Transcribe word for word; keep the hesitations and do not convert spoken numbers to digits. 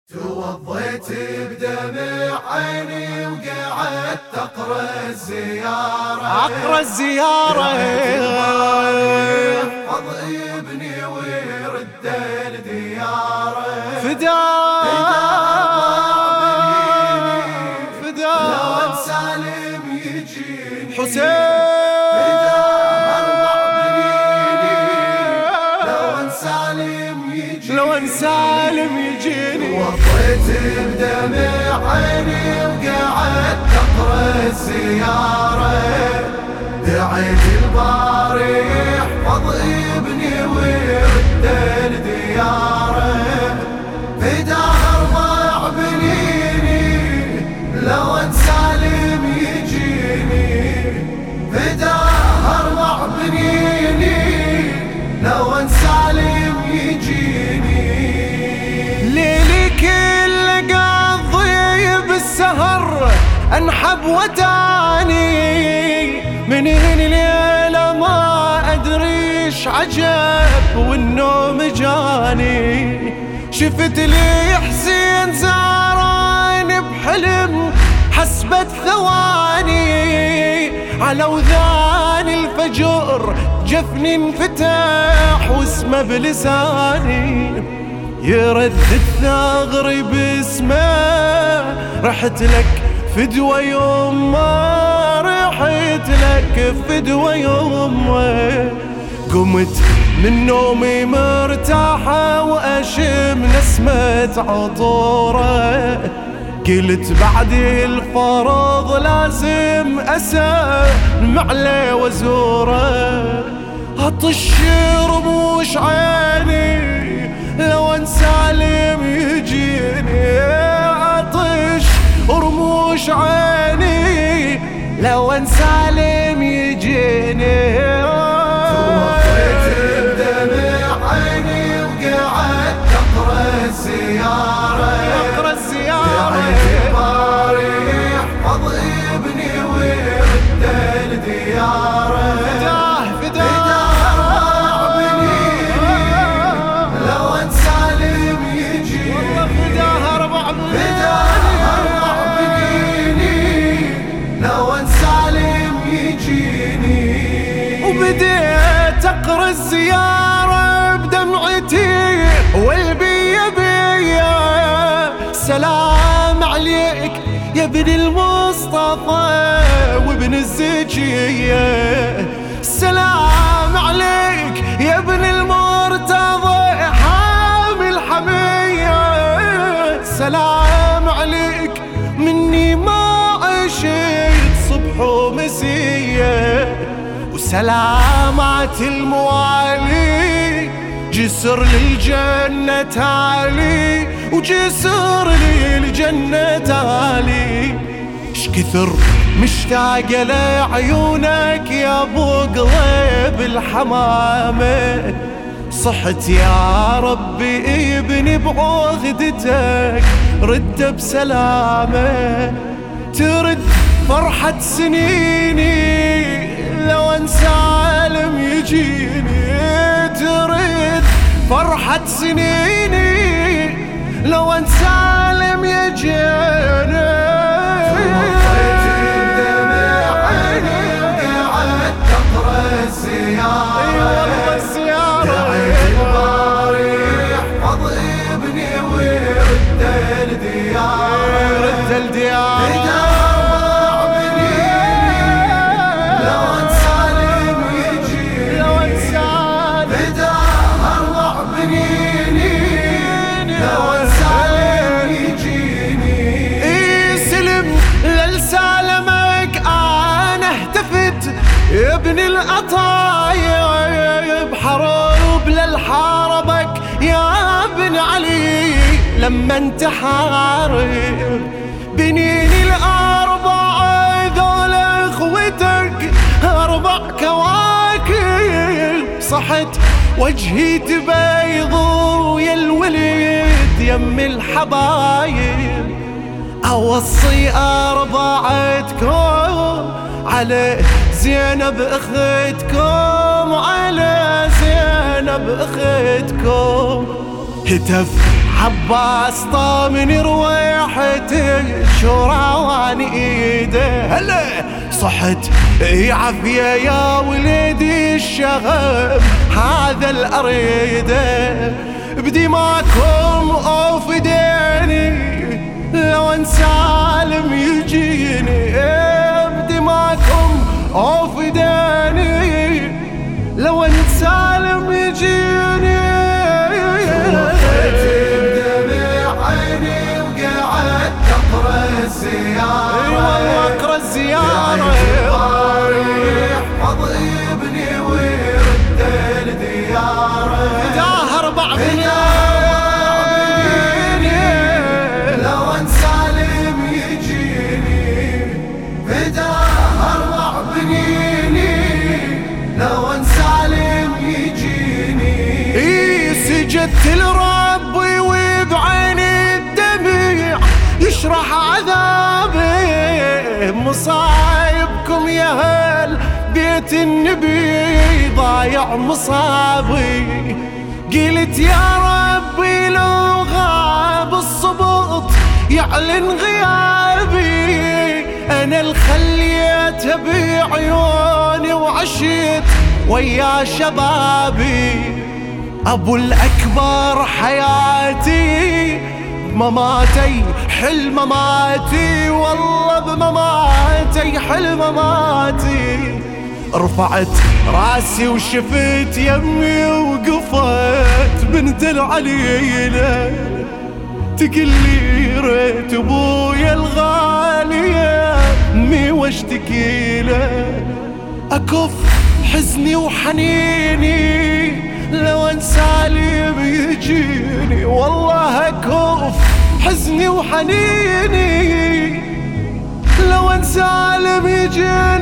توضيت بدمع عيني وقعدت اقرا الزيارة اقرا الزيارة احفظ ابني ويرد لدياره فداء فداء لو سالم يجيني حسين لو ان سالم يجيني وضيت بدمع عيني وقعدت اقرا الزيارة دعيت الباري يحفظ ابني ويرد لدياره فداه اربع بنيني لو ان سالم يجيني فداه اربع بنيني لو ان سالم يجيني ليلي كل قضي بالسهر انحب وتاني من الليلة ما ادري ايش عجب والنوم جاني شفت لي حسين زاران بحلم حسبت ثواني على وذان الفجر جفني انفتح واسمه بلساني يردد ثغري باسمه رحت لك فدوى يمه رحت لك فدوى يمه قمت من نومي مرتاحة وأشم نسمة عطوره قلت بعد الفرض لازم أسلم عليه وزوره أطش رموش عيني لو ان سالم يجيني أطش رموش عيني لو ان سالم يجيني توضيت بدمع عيني وقعدت اقرا الزيارة اقرا الزيارة دعيت الباري يحفظ ابني ويرد لدياره فداه فداه وبديت اقرا الزيارة بدمعتي والبيا بيا سلام عليك يا ابن المصطفى وابن الزكية سلام عليك يا ابن المرتضى حامي الحمية سلام عليك مني ما عشت صبح ومسية وسلامات الموالي جسر للجنة تالي وجسر للجنة تالي شكثر مشتاق لعيونك يا ابو قلب الحمامة صحت يا ربي ابني بعهدتك رد بسلامة ترد فرحة سنيني لو ان سالم يجيني ترد فرحة سنيني لو ان سالم يجيني توضيت بدمع عيني وقعدت اقرا الزيارة اي والله الزيارة دعيت الباري يحفظ ابني ويرد لدياره رد لدياره ابن الأطايب حروب للحاربك يا ابن علي لما انت حارب بنين الأربعة ذول اخوتك أربع كواكب صحت وجهي تبيض ويا الولد يم الحبايب أوصي أربعتكم على زينب اختكم على زينب اختكم هتف عباس طامن رويحتك شوراني ايده هلا صحت اي عافية يا ولدي الشغب هذا الاريده بدماكم اوف ديني لو ان سالم يجيني بدماكم اوف ديني لو ان سالم يجيني اقرا الزيارة يحفظ ابني ويرد لدياره فداه اربع بنين لو ان سالم يجيني فداه اربع بنيني لو ان سالم يجيني اي سجدت لربي وبعيني الدمع يشرح عذابي مصايبكم يا هل بيت النبي ضايع مصابي قلت يا ربي لو غاب الصبط يعلن غيابي انا الخليت بعيوني وعشت ويا شبابي ابو الاكبر حياتي مماتي حل مماتي والله بمماتي حل مماتي رفعت راسي وشفت يمي وقفت بنت العليلة تقلي ريت ابويا الغالية امي واشتكي له اكف حزني وحنيني لو ان سالم يجيني والله اكف حزني وحنيني لو ان سالم يجيني